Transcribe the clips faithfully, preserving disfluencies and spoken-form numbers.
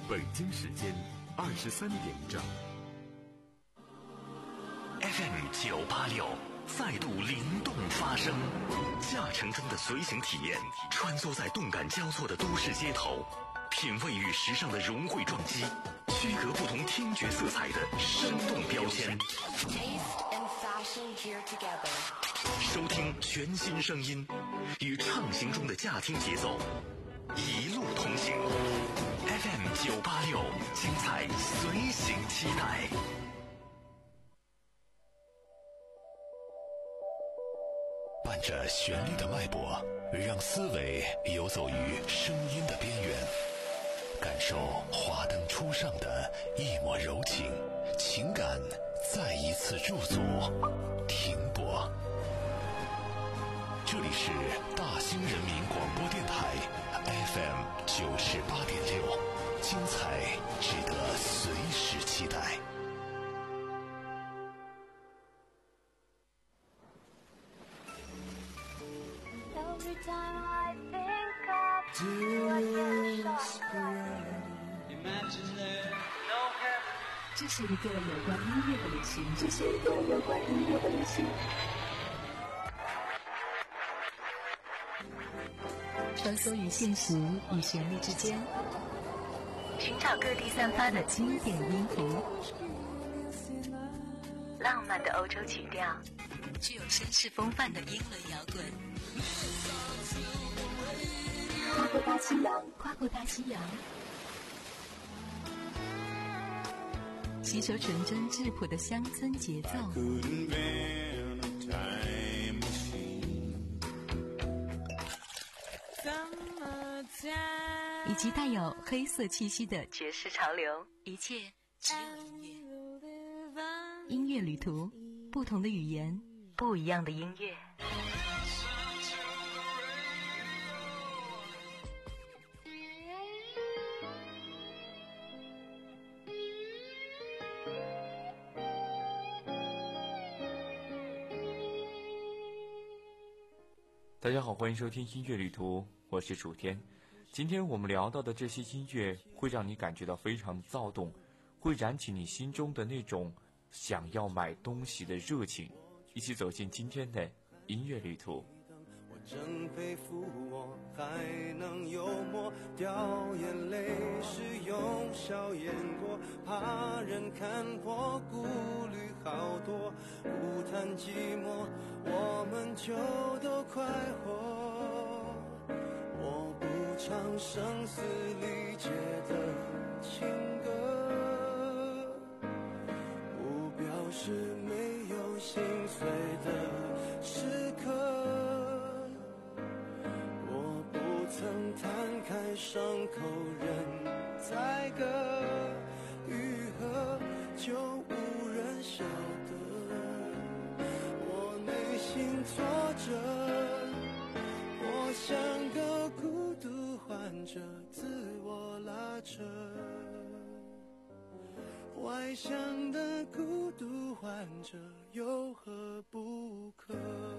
北京时间二十三点整。 F M 九八六再度灵动发声，驾乘中的随行体验，穿梭在动感交错的都市街头，品味与时尚的融汇撞击，区隔不同听觉色彩的生动标签。收听全新声音，与畅行中的驾听节奏，一路同行。F M 九八六，精彩随行期待。伴着旋律的脉搏，让思维游走于声音的边缘，感受华灯初上的一抹柔情，情感再一次入组，停泊。这里是大兴人民广播电台 F M 九十八点六，精彩值得随时期待。 这是一个有关音乐的旅行，这是一个有关音乐的旅行。穿梭于现实与旋律之间，寻找各地散发的经典音符，浪漫的欧洲曲调，具有绅士风范的英伦摇滚。跨过大西洋，跨过大西洋，吸收纯真质朴的乡村节奏，以及带有黑色气息的爵士潮流，一切只有音乐。音乐旅途，不同的语言，不一样的音乐。 大家好，欢迎收听音乐旅途，我是楚天。今天我们聊到的这些音乐会让你感觉到非常躁动，会燃起你心中的那种想要买东西的热情。一起走进今天的音乐旅途。 我正佩服我还能幽默，掉眼泪是用笑掩过，怕人看破，顾虑好多，不谈寂寞，我们就都快活。我不唱声嘶力竭的情歌，不表示没有心碎的时刻，曾摊开伤口任宰割，愈合就无人晓得我内心挫折。我像个孤独患者，自我拉扯，怀想的孤独患者有何不可？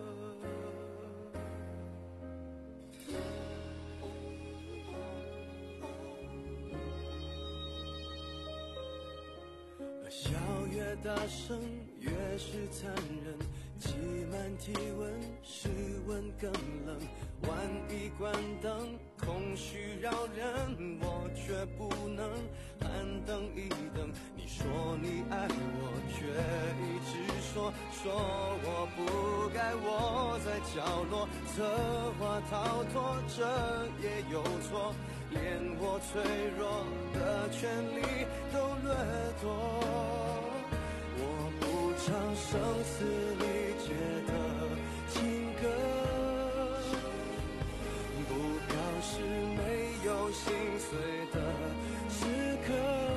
笑越大声越是残忍，挤满体温，室温更冷，万一关灯，空虚扰人，我却不能喊等一等。你说你爱我，却一直说说我不该窝在角落，策划逃脱，这也有错，连我脆弱的权利都掠夺。我不唱声嘶力竭的情歌，不表示没有心碎的时刻。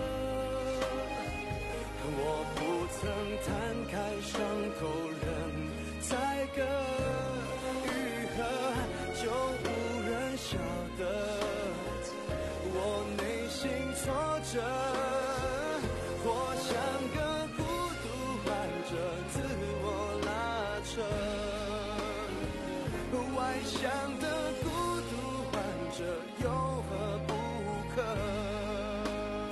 我不曾摊开伤口任宰割，愈合就无人晓得我内心挫折。我像个孤独患者，自我拉扯，外向的孤独患者有何不可？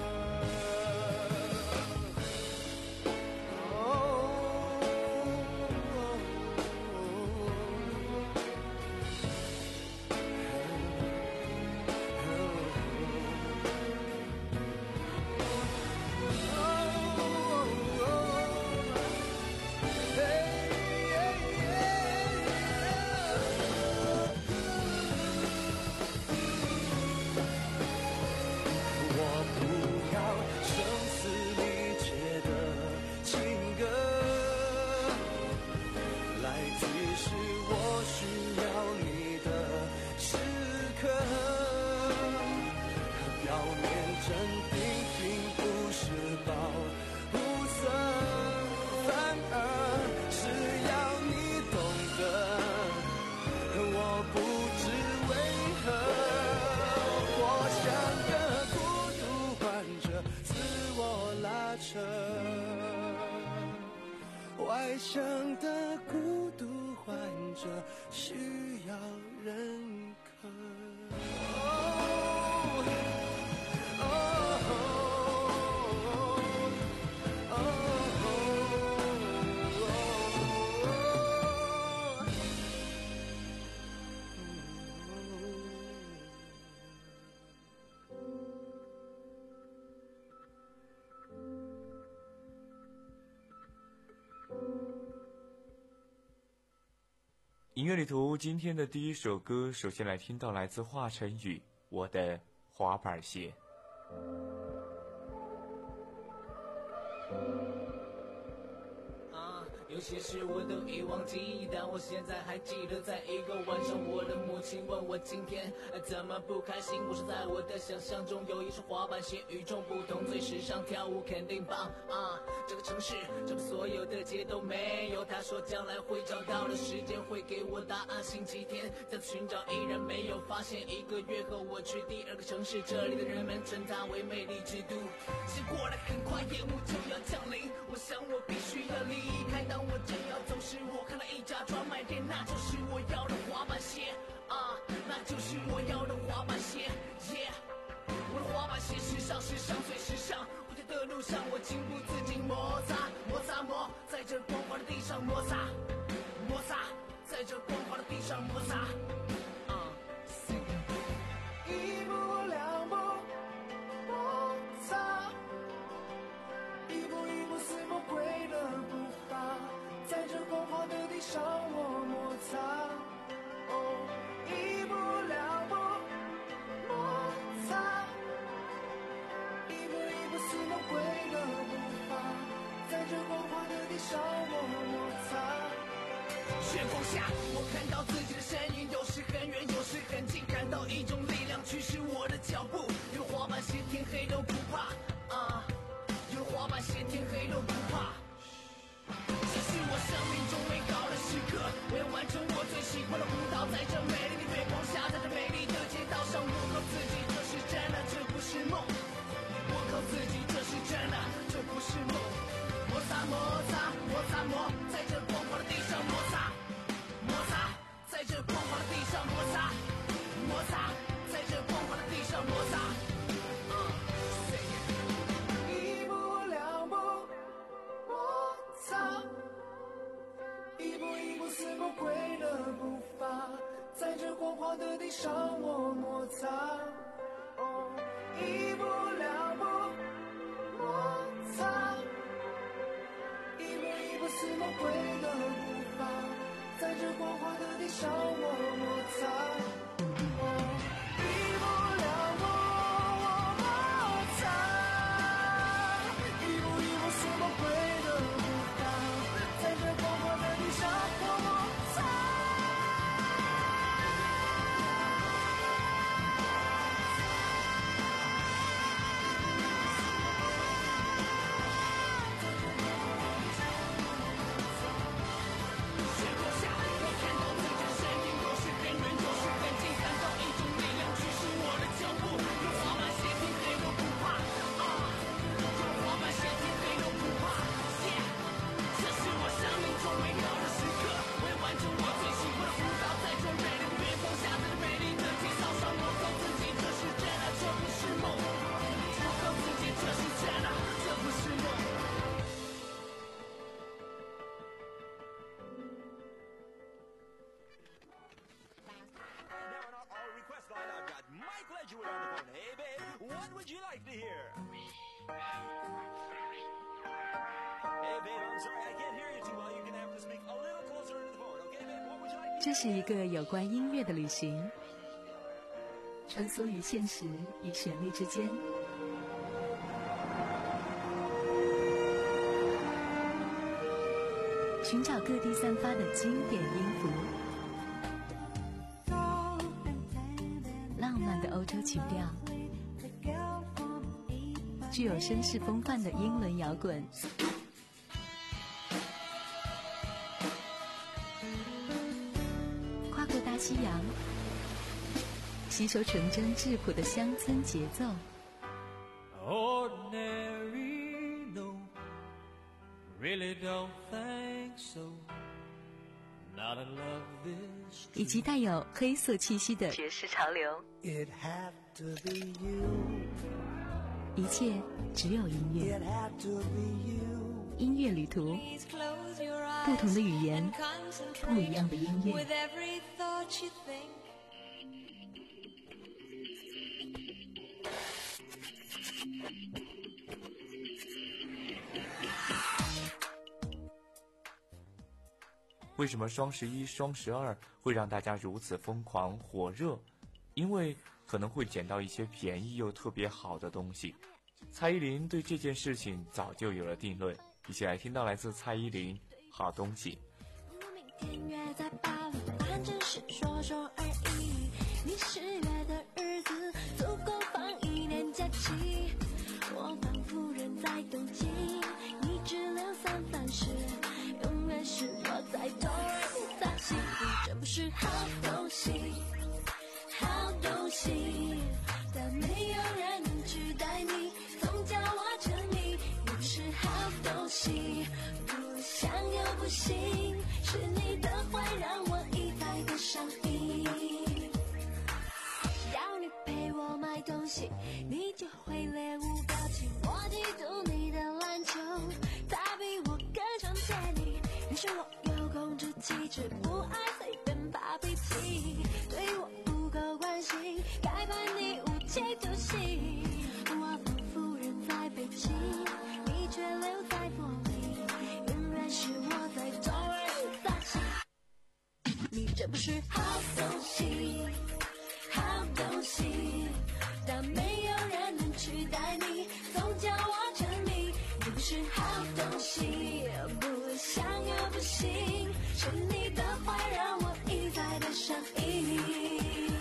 生病并不是保护色，反而是要你懂得我不知为何，我像个孤独患者自我拉扯，外向的孤独患者需要认可。 音乐旅途今天的第一首歌，首先来听到来自华晨宇《我的滑板鞋》。 有些事我都已忘记，但我现在还记得，在一个晚上，我的母亲问我今天怎么不开心。我说在我的想象中有一双滑板鞋与众不同，最时尚，跳舞肯定棒啊！这个城市这么所有的街都没有。他说将来会找到的，时间会给我答案。星期天再次寻找依然没有发现，一个月后我去第二个城市，这里的人们称它为魅力之都。时间过得很快，夜幕就要降临，我想我必须要离开。当我正要走时，我看到一家专卖店，那就是我要的滑板鞋啊，那就是我要的滑板鞋 yeah。 我的滑板鞋时尚时尚最时尚，回家的路上我情不自禁摩擦摩擦摩，在这光滑的地上摩擦摩擦，在这光滑的地上摩擦啊，一步两步摩擦，一步一步似魔鬼的步伐，在这光滑的地上我摩擦，哦，一步两步摩擦，一步一步似魔鬼的步伐，在这光滑的地上我摩擦。月光下，我看到自己的身影，有时很远，有时很近，感到一种力量驱使我的脚步。有滑板鞋，天黑都不怕啊！有滑板鞋，天黑都不怕。这是我生命中美好的时刻，我要完成我最喜欢的舞蹈，在这美丽的月光下，在这美丽的街道上，我告自己这是真的，这不是梦。我告自己这是真的，这不是梦。摩擦摩擦摩擦摩，在这光滑的地上摩擦摩擦，在这光滑的地上摩擦摩擦，在这光滑的地上摩擦。一步两步摩擦，一步一步似魔鬼的步伐，在这光滑的地上我摩擦，哦，一步两步摩擦，一步一步似魔鬼的步伐，在这光滑的地上我摩擦，哦，一步两步摩擦，一步一步似魔鬼的步伐，在这光滑的地上我摩擦。月光下，我看到自己的身影，有时很远，有时很近，感到一种力量驱使我的脚步。有滑板鞋，天黑都不怕啊！有滑板鞋，天黑都不怕 yeah。 这是我生命中美好的时刻，我要完成我最喜欢的舞蹈，在这美丽的月光下，在这美丽的街道上，我告自己这是真的，这不是梦。我告自己这是真的，这不是梦。 Now on our, our request line, I've got Mike Ledgwood on the phone. Hey, babe, what would you like to hear? Hey, babe, I'm sorry, I can't hear you too well. You're gonna have to speak a little closer to the phone, okay, babe? What would you like to hear? 这是一个有关音乐的旅行，穿梭于现实与旋律之间。寻找各地散发的经典音符，浪漫的欧洲情调， 具有绅士风范的英伦摇滚。跨过大西洋，吸收纯真质朴的乡村节奏。 Ordinary, no, really don't think so. Not in love this 以及带有黑色气息的爵士潮流。 It had to be you. 一切只有音乐。 It had to be you. 音乐旅途，不同的语言，不一样的音乐。 为什么双十一、双十二会让大家如此疯狂火热？因为可能会捡到一些便宜又特别好的东西。蔡依林对这件事情早就有了定论，一起来听到来自蔡依林《好东西》。 明天约在巴黎，答案只是说说而已。你十月的日子足够放一年假期，我仿佛人在东京，你只留三藩市，永远是我在东而在西。这不是好东西，好东西，但没有人能取代你，总叫我沉迷。你不是好东西，不想又不行，是你的坏让我一再的上瘾。要你陪我买东西，你就会猎物表情。我嫉妒你的篮球，他比我更常见你。你说我有控制气质，不爱随便发脾气，对我不够关心，该判你无期徒刑。我仿佛人在北京，你却留在柏林，永远是我在东而在西。你这不是好东西，好东西，但没有人能取代你，总叫我沉迷。你不是好东西，不想又不行，是你的坏让我一再的上瘾。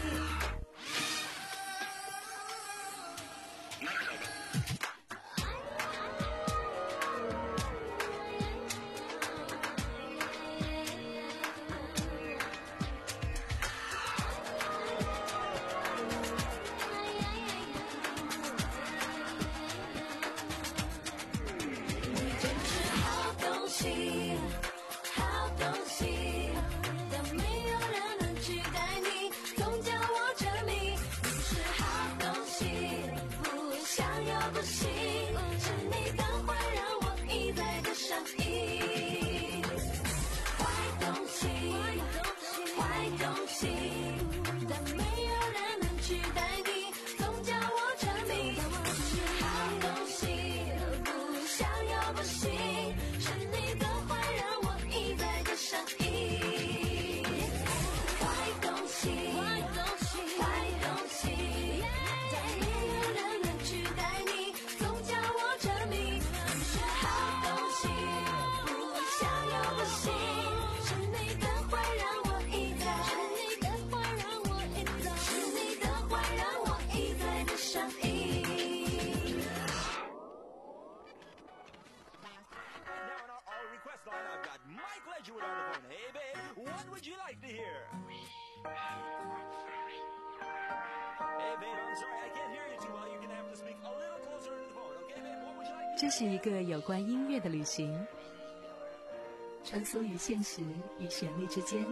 这是一个有关音乐的旅行，穿梭于现实与旋律之间，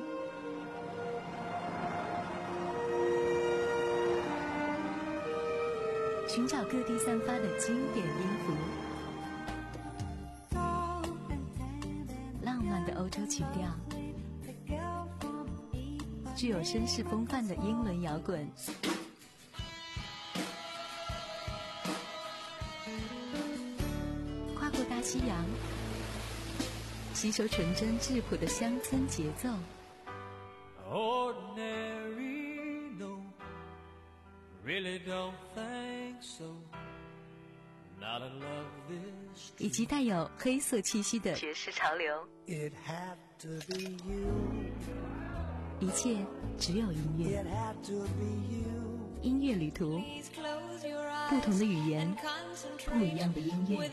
寻找各地散发的经典音符，浪漫的欧洲曲调，具有绅士风范的英伦摇滚。跨过大西洋，吸收纯真质朴的乡村节奏。 Ordinary, no, really don't think so. Not in love this. 以及带有黑色气息的爵士潮流。 It had to be you. 一切只有音乐。 It had to be you. 音乐旅途，不同的语言， 不一样的音乐。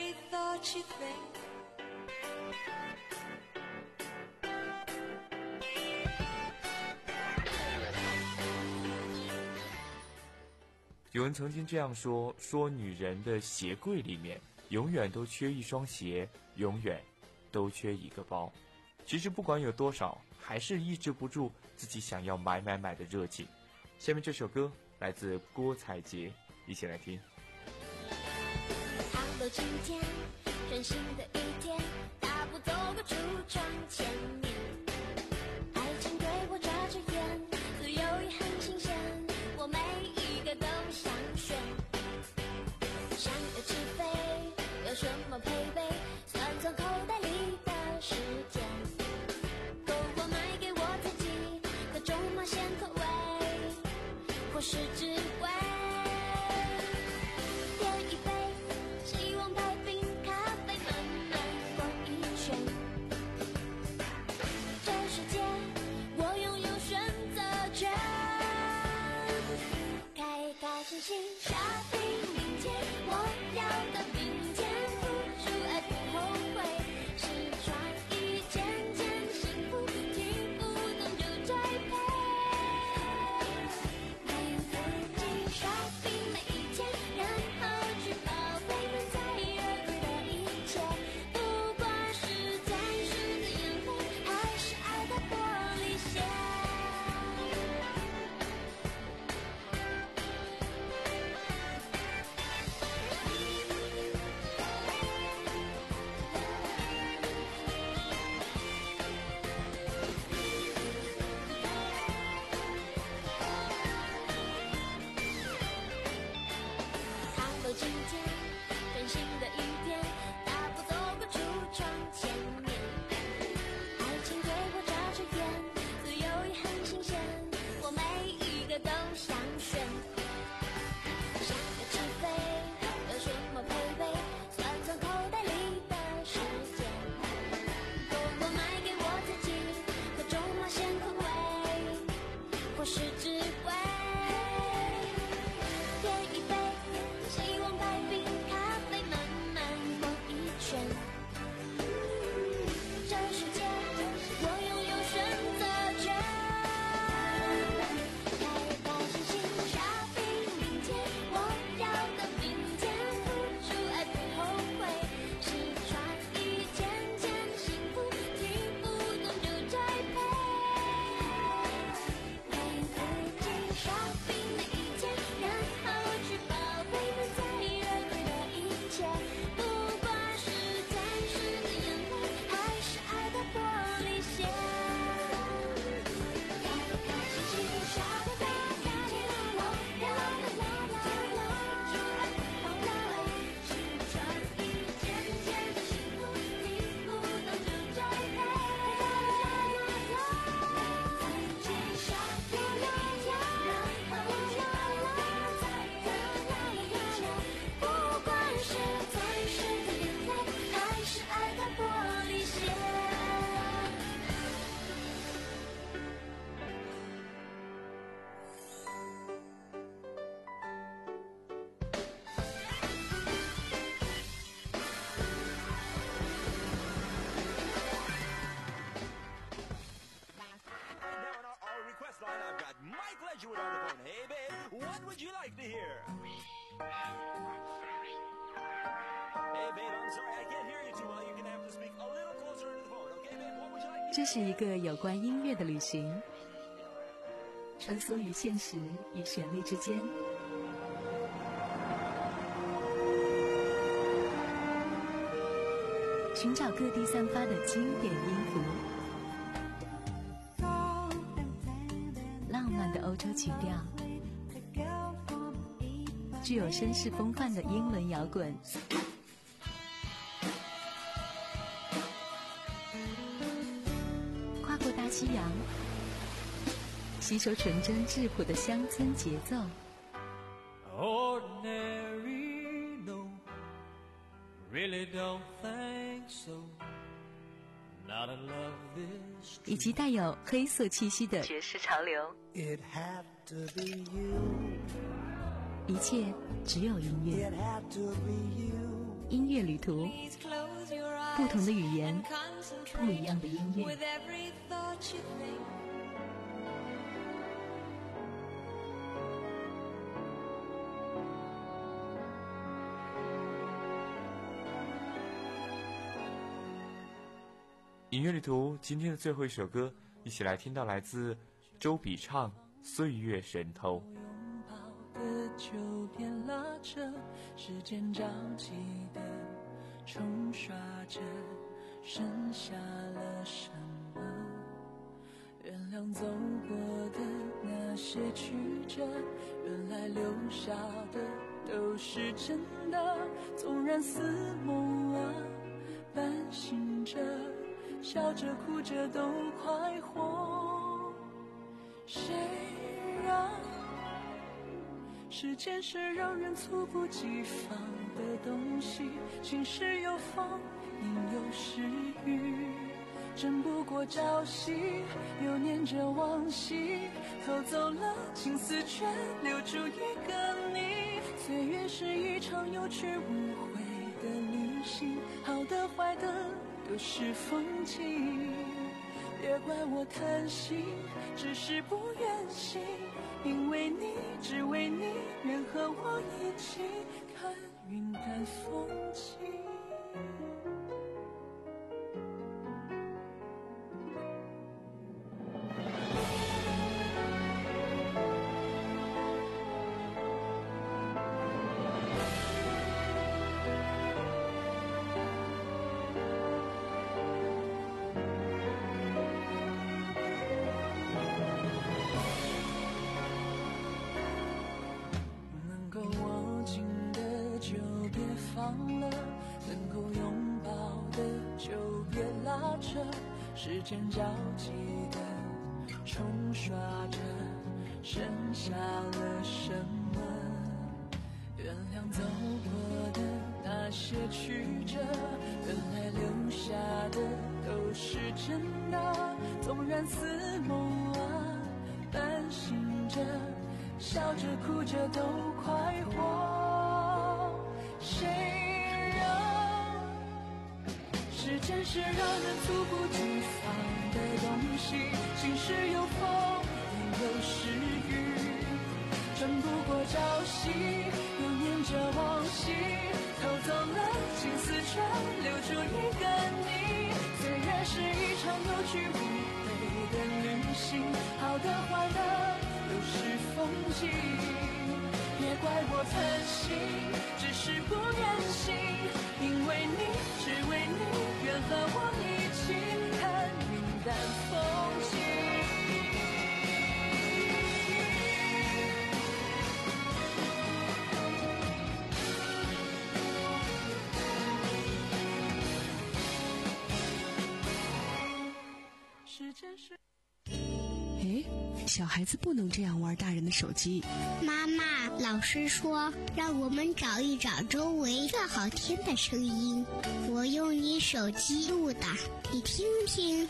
有人曾经这样说，说女人的鞋柜里面永远都缺一双鞋，永远都缺一个包。其实不管有多少，还是抑制不住自己想要买买买的热情。下面这首歌来自郭采洁，一起来听。 倘若今天全新的一天，大步走过橱窗前面，爱情对我眨着眼，自由也很新鲜，我每一个都想选。想要起飞，有什么配备？算算口袋里的时间，够我买给我自己各种冒险口味，或是只为点一杯，希望排冰咖啡慢慢逛一圈。这世界我拥有选择权，开开心心 shopping， 明天我要的明天，付出爱不后悔，试穿一件件幸福，听不懂就栽培。没自己 shopping 每一天，然后去报备能在热度的一切，不管是暂时的眼泪，还是爱的玻璃鞋。倘若今天全新的一天，大步走过橱窗前面，爱情对我眨着眼，自由也很新鲜，我每一个都想选。想要起飞，有什么配备？算算口袋里的时间，够我买给我自己各种冒险口味，或是只为点一杯，希望排冰咖啡慢慢逛一圈。这世界我拥有选择权，开开心心 shopping， 明天我要的明天，付出爱不后悔，试穿一件件幸福，听不懂就栽培。为自己 shopping 每一天，然后去报备能在热度的一切，不管是暂时的眼泪，还是爱的玻璃鞋。开开心心 shopping， 明天我要的明天，付出爱不后悔，试穿一件件幸福，听不懂就栽培。为自己 shopping 每一天，然后去报备能在热度的一切，不管是暂时的眼泪，还是爱的玻璃鞋。 Right now on our, our request line, I've got Mike Ledgerwood on the phone. Hey, babe, what would you like to hear? Hey, babe, I'm sorry, I can't hear you too well. You're gonna have to speak a little closer into the phone. Okay, babe, what would you like to hear? 这是一个有关音乐的旅行，穿梭于现实与旋律之间。寻找各地散发的经典音符，浪漫的欧洲曲调，具有绅士风范的英伦摇滚，跨过大西洋，吸收纯真质朴的乡村节奏。 Ordinary, no, really don't think so. Not in love this 以及带有黑色气息的爵士潮流。 It had to be you. 一切只有音乐。音乐旅途，不同的语言，不一样的音乐。 音乐旅途今天的最后一首歌，一起来听到来自周笔畅《岁月神偷》。 就别拉扯，时间着急的冲刷着，剩下了什么？原谅走过的那些曲折，原来留下的都是真的。纵然似梦啊，半醒着，笑着哭着都快活。谁让时间是让人猝不及防的东西，晴时有风，阴有时雨，争不过朝夕，又念着往昔，偷走了青丝，却留住一个你。岁月是一场有去无回的旅行，好的坏的都是风景。别怪我贪心，只是不愿醒，因为你，只为你，愿和我一起看云淡风轻。能够拥抱的就别拉扯，时间着急的冲刷着，剩下了什么？原谅走过的那些曲折，原来留下的都是真的。纵然似梦啊，半醒着，笑着哭着都快活。谁时间是让人猝不及防的东西，晴时有风，阴有时雨，争不过朝夕，又念着往昔，偷走了青丝，却留住一个你。岁月是一场有去无回的旅行，好的坏的都是风景。别怪我贪心，只是不愿醒，因为你，只为你，愿和我一起看云淡风轻。时间是哎，小孩子不能这样玩大人的手机。 妈妈，老师说让我们找一找周围最好听的声音，我用你手机录的，你听听。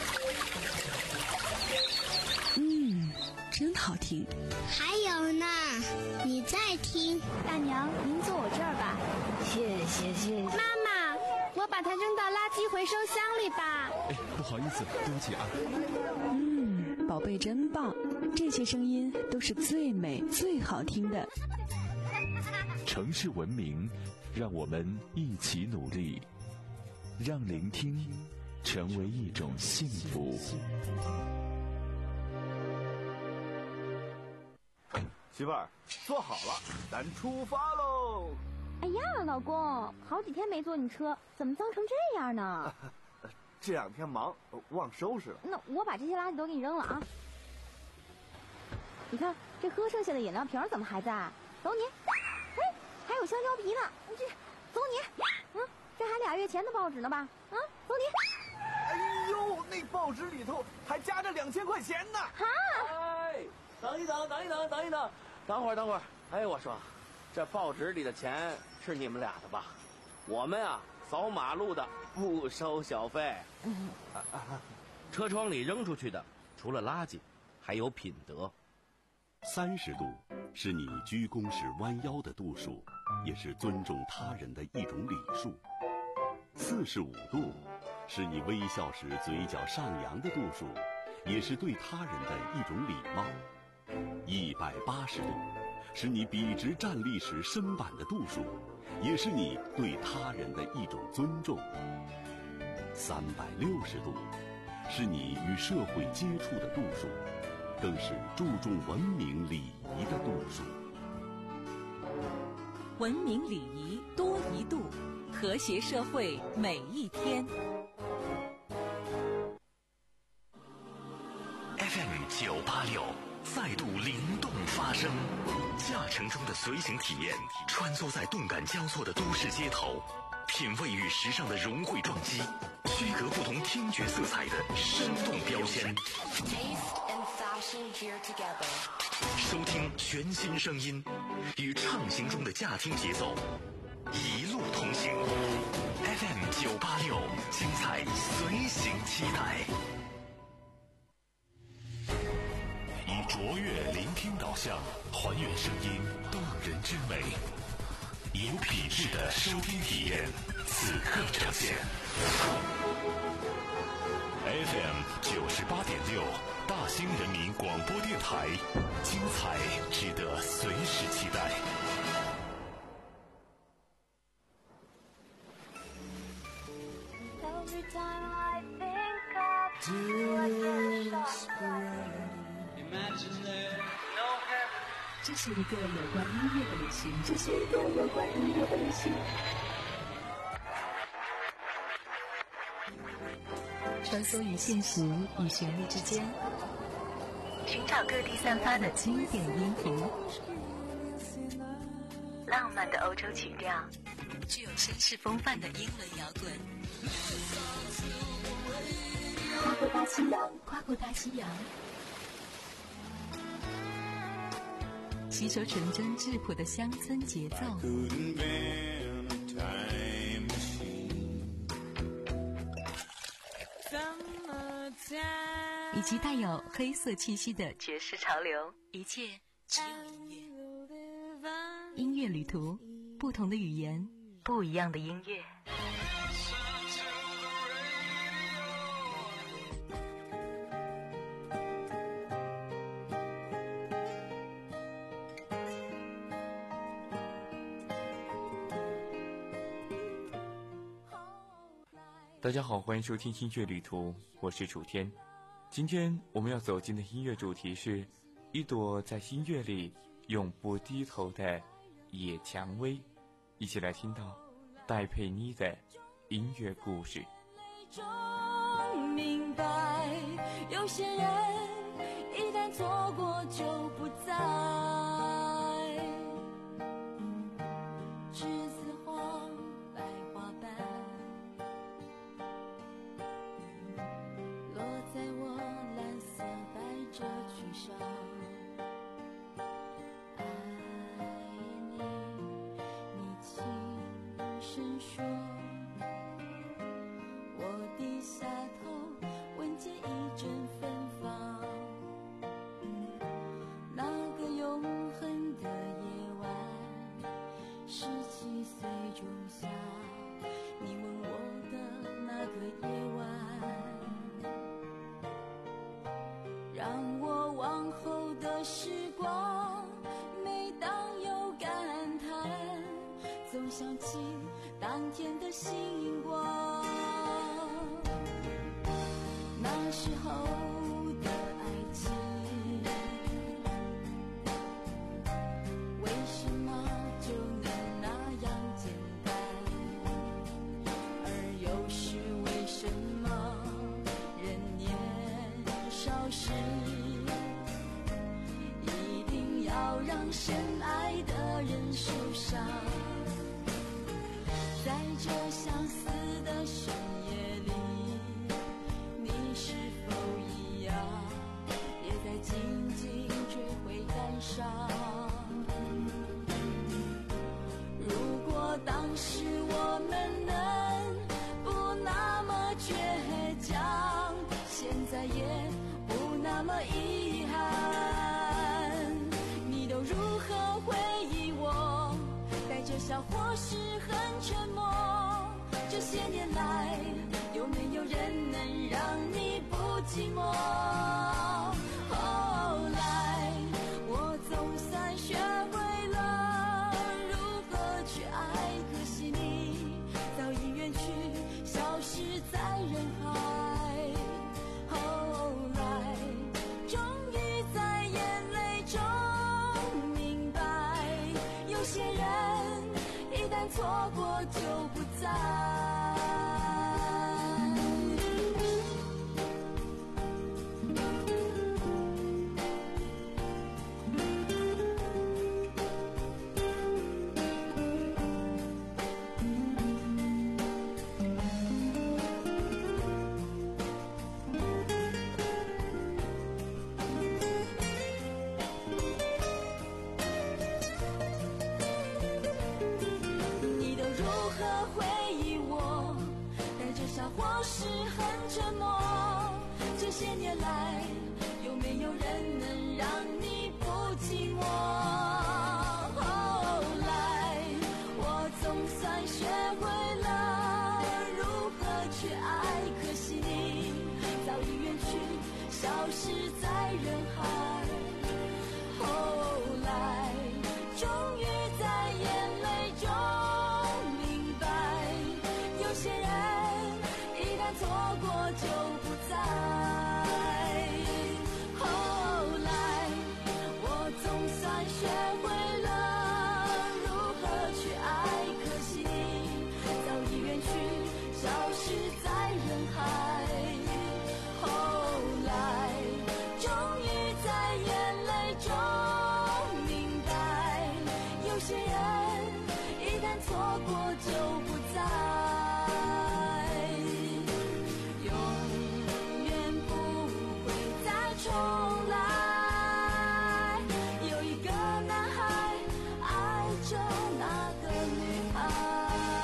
嗯，真好听。 还有呢，你再听。 大娘，您坐我这儿吧。 谢谢谢谢。 妈妈，我把它扔到垃圾回收箱里吧。 哎，不好意思，对不起啊。 嗯，宝贝真棒，这些声音都是最美最好听的。 城市文明，让我们一起努力，让聆听成为一种幸福。 媳妇儿，坐好了，咱出发喽！ 哎呀，老公，好几天没坐你车，怎么脏成这样呢？ 这两天忙，忘收拾了。 那我把这些垃圾都给你扔了啊！你看这喝剩下的饮料瓶怎么还在？走你！哎，还有香蕉皮呢！这，走你！嗯，这还俩月前的报纸呢吧？啊，走你！ 哎呦，那报纸里头还夹着两千块钱呢！ 哈！ 哎，等一等，等一等，等一等，等会儿，等会儿。哎，我说，这报纸里的钱是你们俩的吧？我们啊，扫马路的不收小费。 嗯， 车窗里扔出去的，除了垃圾，还有品德。 三十度是你鞠躬时弯腰的度数，也是尊重他人的一种礼数。四十五度是你微笑时嘴角上扬的度数，也是对他人的一种礼貌。一百八十度是你笔直站立时身板的度数，也是你对他人的一种尊重。三百六十度是你与社会接触的度数，更是注重文明礼仪的度数。 文明礼仪多一度，和谐社会每一天。 F M 九八六再度灵动发声，驾乘中的随行体验，穿梭在动感交错的都市街头，品味与时尚的融汇撞击，区隔不同听觉色彩的生动标签。收听全新声音，与畅行中的驾听节奏，一路同行。F M 九八六，精彩随行期待。以卓越聆听导向，还原声音动人之美，有品质的收听体验，此刻呈现。F M 九十八点六，大兴人民广播电台，精彩值得随时期待。 这是一个有关音乐的旅行，这是一个有关音乐的旅行。穿梭于现实与旋律之间，寻找各地散发的经典音符，浪漫的欧洲曲调，具有绅士风范的英伦摇滚。跨过大西洋，跨过大西洋，吸收纯真质朴的乡村节奏，以及带有黑色气息的爵士潮流，一切只有音乐。音乐旅途，不同的语言，不一样的音乐。 大家好，欢迎收听音乐旅途，我是楚天。今天我们要走进的音乐主题是一朵在音乐里永不低头的野蔷薇，一起来听到戴佩妮的音乐故事。 明白，有些人一旦错过就不再。栀子花白花瓣落在我蓝色百褶裙上，爱你，你轻声说，我低下头闻见一阵芬芳。那个永恒的夜晚，十七岁仲夏，你吻我的那个夜晚，让我往后的时光，每当有感叹，总想起当天的星光。那时候的爱情，为什么就能那样简单？而又是为什么人年少时，一定要让深爱的人受伤？在这相似的深夜里，你是否一样，也在静静追悔感伤？如果当时我们能不那么倔强，现在也不那么遗憾。 笑或是很沉默。这些年来，有没有人能让你不寂寞？后来，我总算学会了如何去爱，可惜你早已远去，消失在人海。后来，终于在眼泪中明白，有些人一旦错过就不再。或是很沉默，这些年来，有没有人能让你不寂寞？后来，我总算学会了如何去爱，可惜你早已远去，消失在人海。后来，终于在眼泪中明白，有些人错过就不在。后来，我总算学会了如何去爱，可惜你早已远去，消失在人海。后来，终于在眼泪中明白，有些人一旦错过就不在。重来，有一个男孩爱着那个女孩。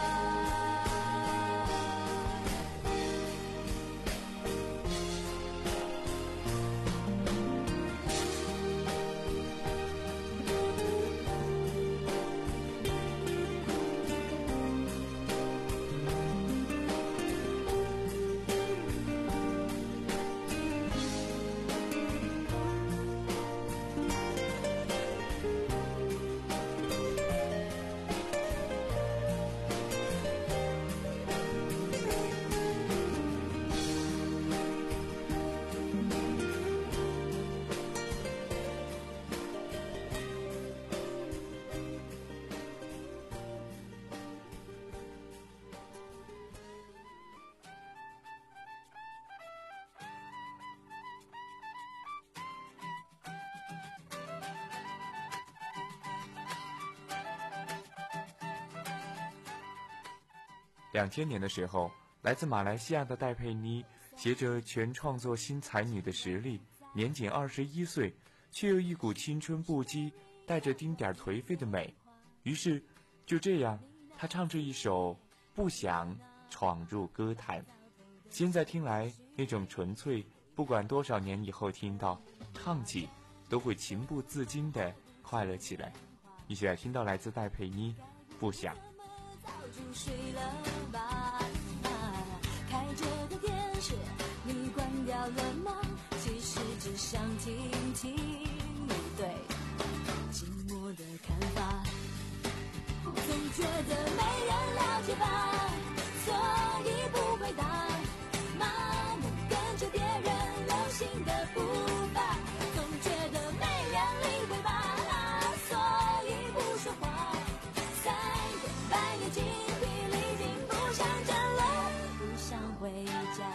两千年的时候，来自马来西亚的戴佩妮携着全创作新才女的实力，年仅二十一岁，却有一股青春不羁，带着丁点颓废的美。于是，就这样，她唱着一首《不想》闯入歌坛。现在听来，那种纯粹，不管多少年以后听到，唱起都会情不自禁地快乐起来。一起来听到来自戴佩妮《不想》。 早就睡了吧、啊、开着的电视你关掉了吗？其实只想听听你对寂寞的看法。总觉得没人了解吧，所以不回答，盲目跟着别人流行的步伐。总觉得没人理会吧，所以不说话。三更半夜精疲力尽，不想站了，不想回家。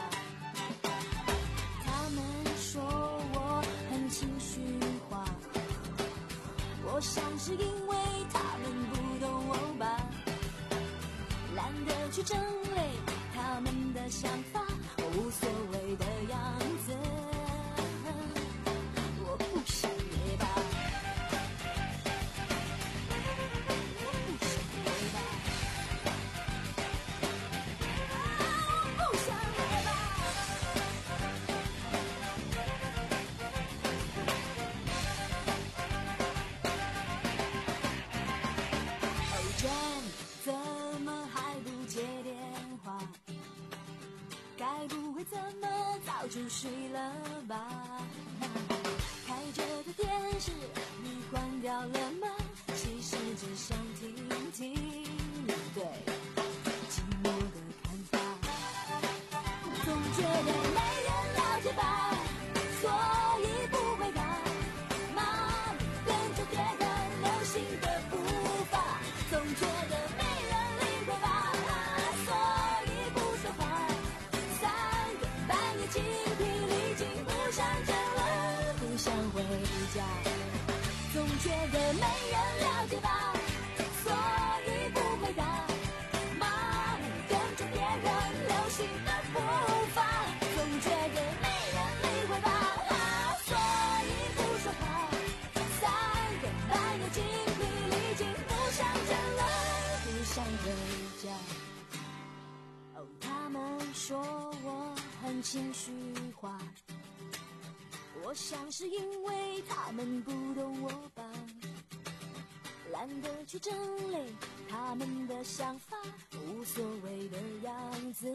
他们说我很情绪化，我想是因为他们不懂我吧，懒得去整理他们的想法，无所谓的样子，我不想回答，我不想回答，我不想回答。哦，真怎么还不接电话？该不会怎么早就睡了吧？开着的电视你关掉了吗？其实只想听听你对寂寞的看法。总觉得没人了解吧，所以不回答。妈，你跟着别人流行的步伐。总觉得没人理会吧，所以不说话。三更半夜精疲力尽，不想见了，不想回家。总觉得没人了解吧，所以不回答。妈，你跟着别人流行的步伐。总觉得没人理会吧，所以不说话。三更半夜精疲力尽，不想见了，不想回家。哦，他们说我很情绪化，我想是因为他们不懂我吧，懒得去整理他们的想法，无所谓的样子。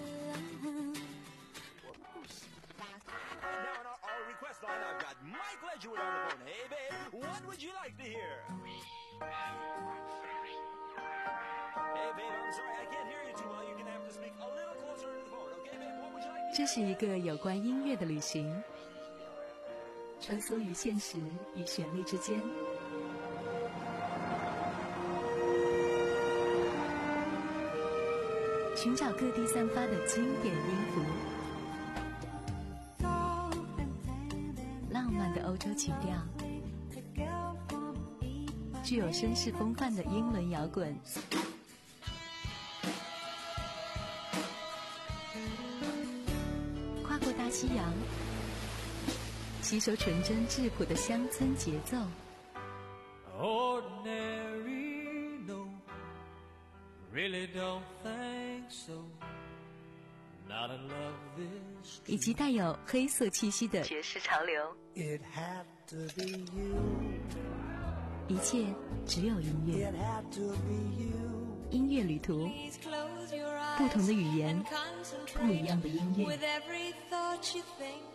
Now on our, our request line, I've got Mike Ledgewood on the phone. Hey, babe, what would you like to hear? Hey, babe, I'm sorry, I can't hear you too well. You're gonna have to speak a little closer to the phone, okay, babe? What would you like to hear? 这是一个有关音乐的旅行，穿梭于现实与旋律之间。寻找各地散发的经典音符，浪漫的欧洲曲调，具有绅士风范的英伦摇滚，跨过大西洋，吸收纯真质朴的乡村节奏。 Ordinary, no, really don't think so. Not in love this. 以及带有黑色气息的爵士潮流。 It had to be you. 一切只有音乐。 It had to be you. 音乐旅途，不同的语言，不一样的音乐。 With every thought you think.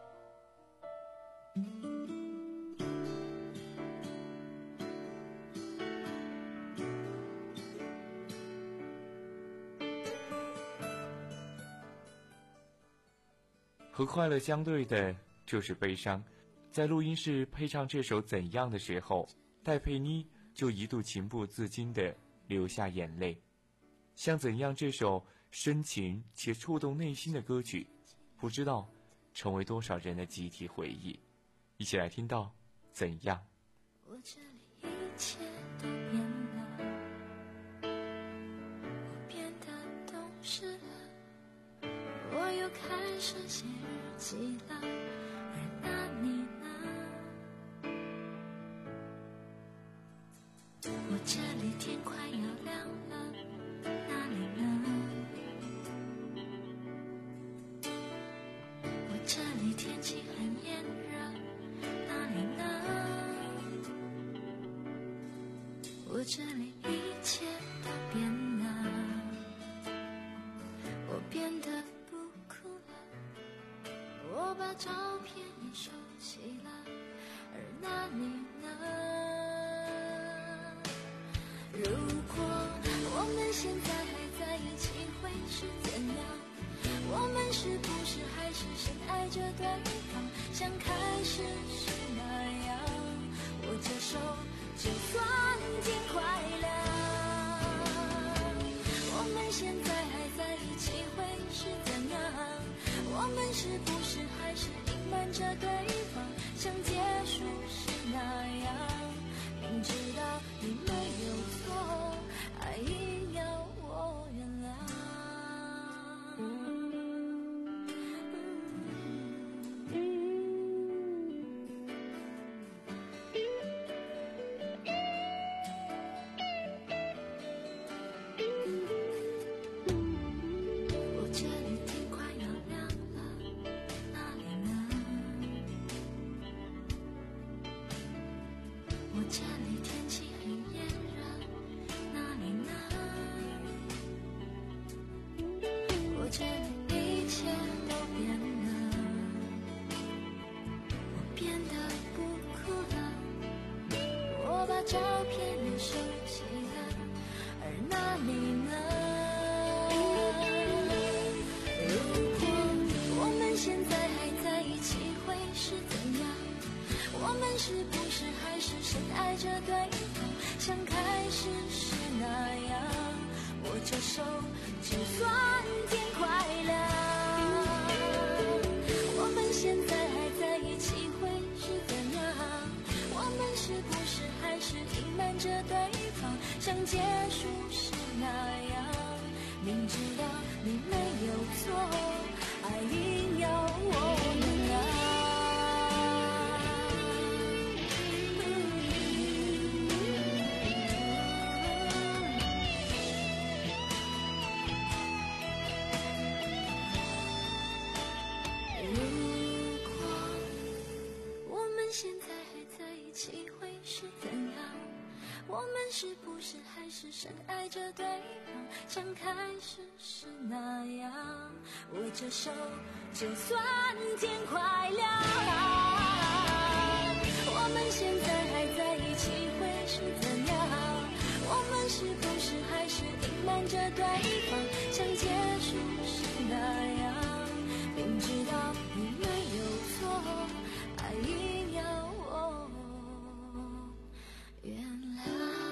和快乐相对的就是悲伤。在录音室配唱这首《怎样》的时候，戴佩妮就一度情不自禁地流下眼泪。像《怎样》这首深情且触动内心的歌曲，不知道成为多少人的集体回忆。一起来听到《怎样》。 我这里一切都变了，我变得懂事了，我又开始写日记了，而那你呢？我这里天快要亮了，那你呢？我这里天气很炎热，那你呢？我这里一切都变了，我变得不哭了，我把照片也收起了，而那你呢？如果我们现在还在一起会是怎样？我们是不是还是深爱着对方，像开始时那样？握着手就算尽快乐。我们现在还在一起会是怎样？我们是不是还是隐瞒着对方，像结束时那样？明知道你没有错，还硬要我原谅。我这里天快要亮了，那你呢？我这里天气很炎热，那着手，就算天快亮。我们现在还在一起会是怎样？我们是不是还是隐瞒着对方，像结束时那样？明知道你没有错，爱硬要我原谅。现在还在一起会是怎样？我们是不是还是深爱着对方，像开始时那样？握着手，就算天快亮。我们现在还在一起会是怎样？我们是不是还是隐瞒着对方，像结束时那样？明知道你没有错，爱硬要我原谅，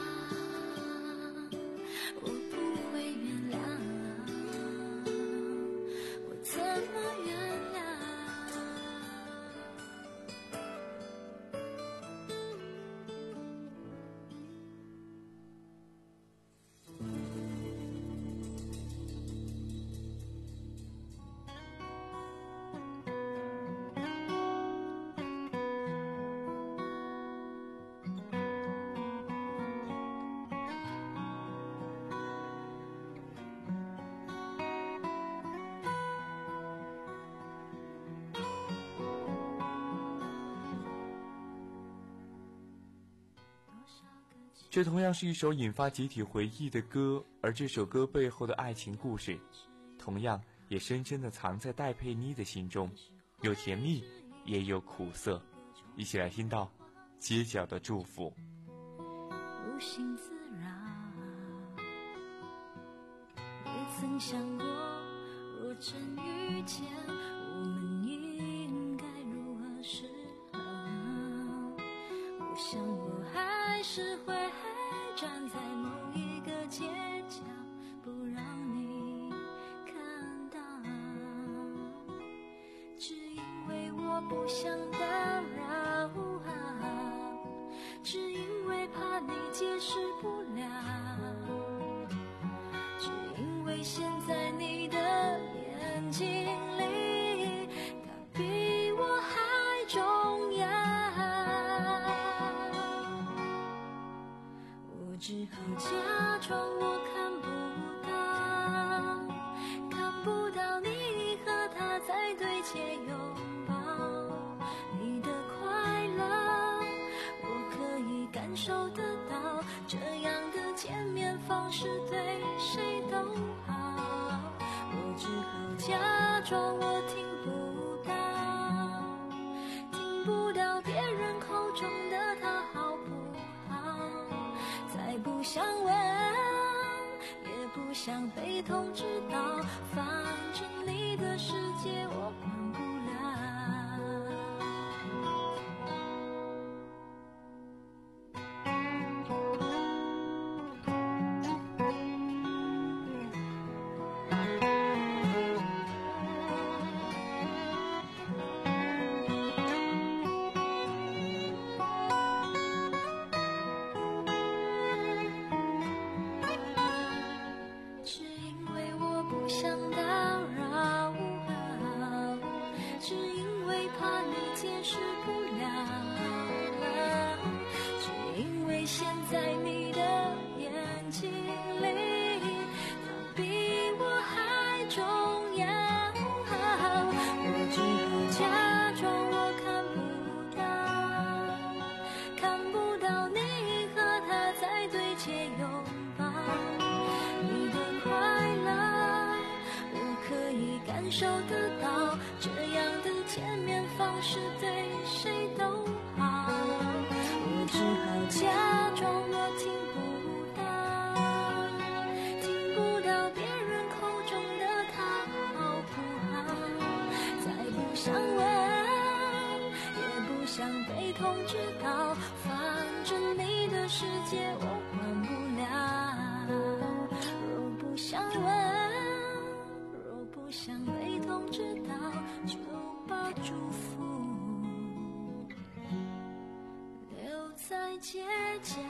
我不会原谅，我怎么原谅？ 这同样是一首引发集体回忆的歌，而这首歌背后的爱情故事，同样也深深地藏在戴佩妮的心中，有甜蜜，也有苦涩。一起来听到街角的祝福。 无心自扰，也曾想过，若真遇见，我们应该如何是好？我想我还是会站在某一个街角，不让你看到，只因为我不想打扰，只因为怕你解释不了，只因为现在你的眼睛里，他比我还重要。我只好假装我看不到，看不到你和他在对街拥抱，你的快乐我可以感受得到，这样的见面方式对谁都好。我只好假装我听不到，听不到别人口中的他好不好，再不想问，也不想被通知到，反正你的世界我管不只因为我不想打扰，只因为怕你解释不了，只因为现在你的眼睛里，他比我还重要。我只好假装我看不到，看不到你和他在对街拥抱，你的快乐我可以感受得到，这样的见面方式对谁都好。我只好假装我听不到，听不到别人口中的他好不好，再不想问，也不想被通知到，反正你的世界我管不了。若不想倔强。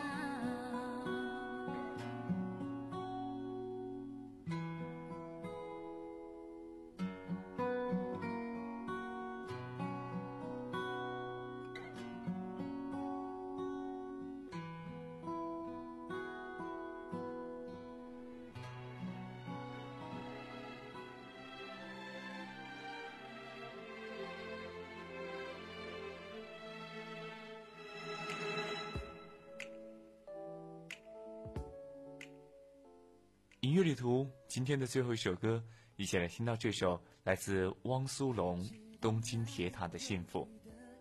音乐旅途今天的最后一首歌，一起来听到这首来自汪苏泷《东京铁塔的幸福》。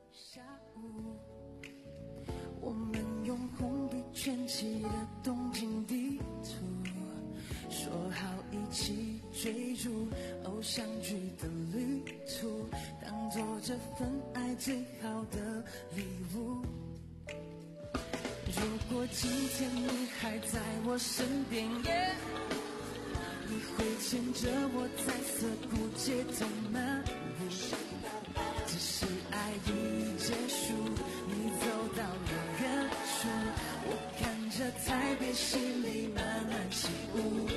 我们用红笔圈起的东京地图，说好一起追逐偶像剧的旅途，当作这份爱最好的礼物。如果今天你还在我身边， yeah, 你会牵着我在涩谷街头漫步，只是爱已结束，你走到了远处，我看着台北心里慢慢起雾。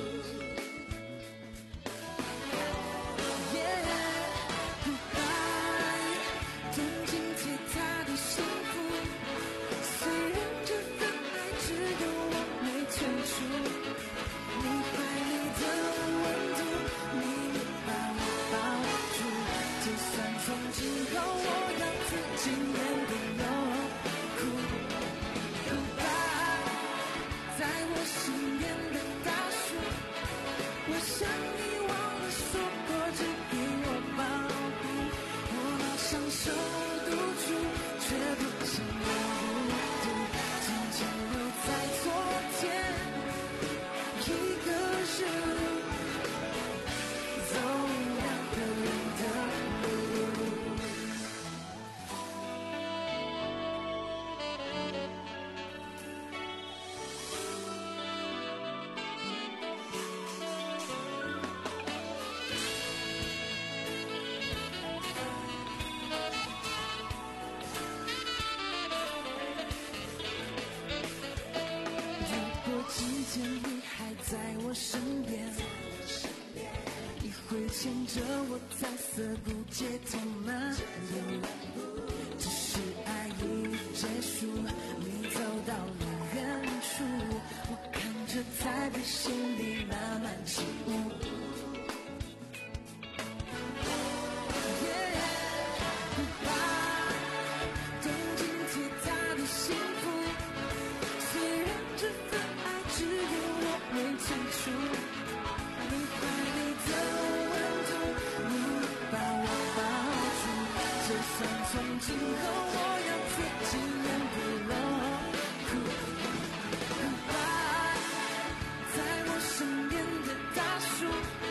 今天你还在我身边，你会牵着我在涩谷街头漫步，只是爱已结束，你走到了远处，我看着台北心里慢慢起雾。从今后我要自己面不露哭 Goodbye， 在我身边的大树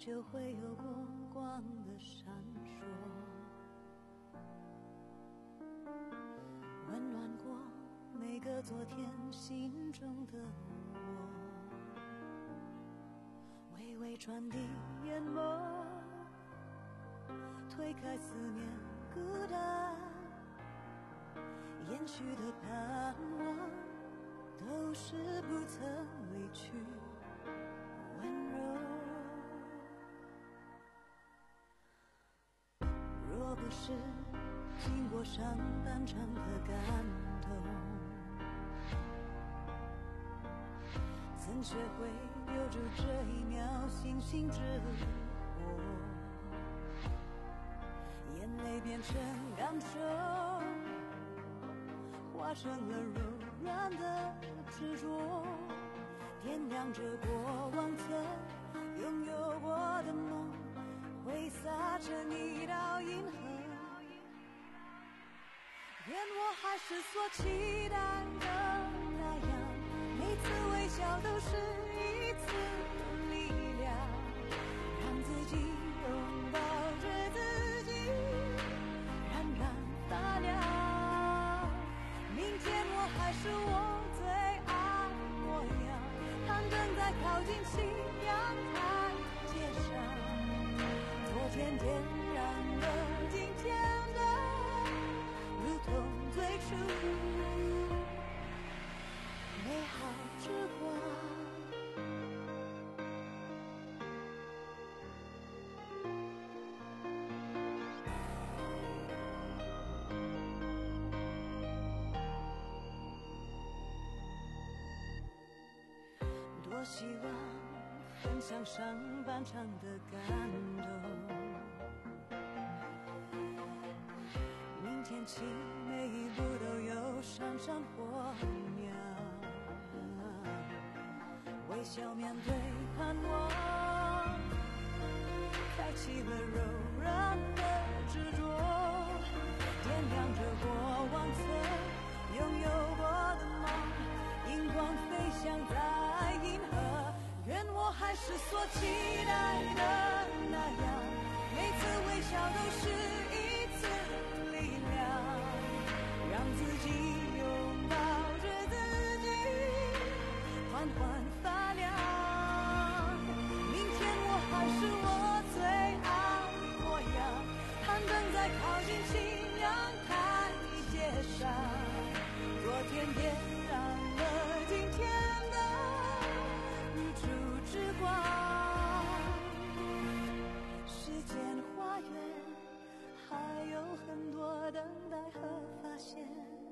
就会有过光的闪烁，温暖过每个昨天心中的我，微微传递眼眸，推开思念孤单，延续的盼望都是不曾离去温柔。若不是经过上半场的感动，怎学会留住这一秒星星之火，眼泪变成感受，化成了柔软的执着，点亮着过往曾拥有过的梦，挥洒成一道银河。愿我还是所期待的那样，每次微笑都是一次力量，让自己拥抱着自己，冉冉发亮。明天我还是我最爱模样，它正在靠近夕阳台阶上，昨天点燃了今天的，如同最初美好之光。多希望分享上半场的感动，明天起每一步都有闪闪火苗，微笑面对盼望，开启了柔软的执着，点亮着过往曾拥有过的梦，荧光飞翔在银河。愿我还是所期待的那样，每次微笑都是一次力量，让自己拥抱着自己，缓缓发亮。明天我还是我最爱模样，它正在靠近夕阳台阶上，昨天点燃了今天的日出之光。时间花园还有很多等待和发现，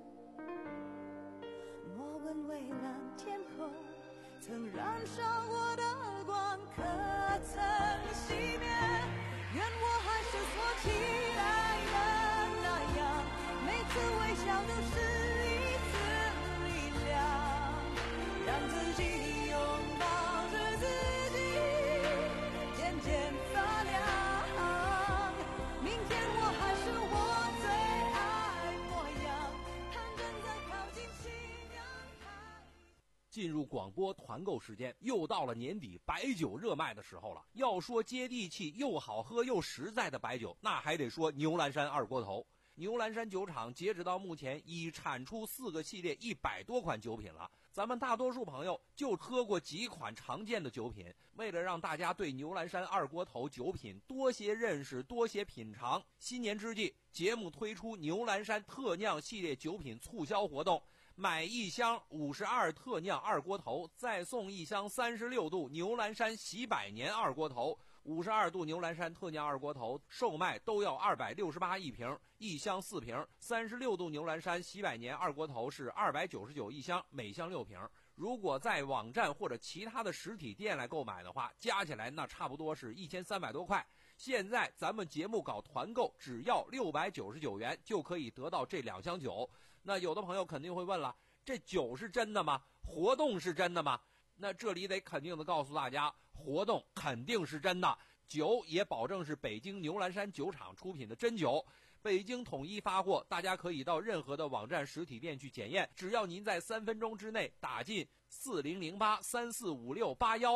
莫问蔚蓝天空曾燃烧我的光可曾熄灭。愿我还是所期待的那样，每次微笑都是一次力量，让自己拥抱着自己，渐渐发亮。明天我还是我最爱模样，它正在靠近夕阳台。 进入广播团购时间，又到了年底白酒热卖的时候了。要说接地气又好喝又实在的白酒，那还得说牛栏山二锅头。牛栏山酒厂截止到目前已产出四个系列一百多款酒品了，咱们大多数朋友就喝过几款常见的酒品。为了让大家对牛栏山二锅头酒品多些认识多些品尝，新年之际节目推出牛栏山特酿系列酒品促销活动，买一箱五十二特酿二锅头再送一箱三十六度牛栏山喜百年二锅头。五十二度牛栏山特酿二锅头售卖都要二百六十八一瓶，一箱四瓶。三十六度牛栏山喜百年二锅头是二百九十九一箱，每箱六瓶。如果在网站或者其他的实体店来购买的话，加起来那差不多是一千三百多块。现在咱们节目搞团购，只要六百九十九元就可以得到这两箱酒。那有的朋友肯定会问了，这酒是真的吗？活动是真的吗？那这里得肯定的告诉大家，活动肯定是真的，酒也保证是北京牛栏山酒厂出品的真酒，北京统一发货，大家可以到任何的网站实体店去检验，只要您在三分钟之内打进四零零八三四五六八幺，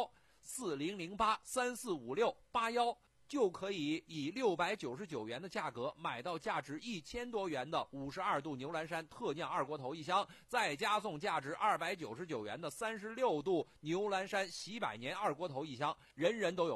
四零零八三四五六八幺。就可以以六百九十九元的价格买到价值一千多元的五十二度牛栏山特酿二锅头一箱，再加送价值二百九十九元的三十六度牛栏山喜百年二锅头一箱，人人都有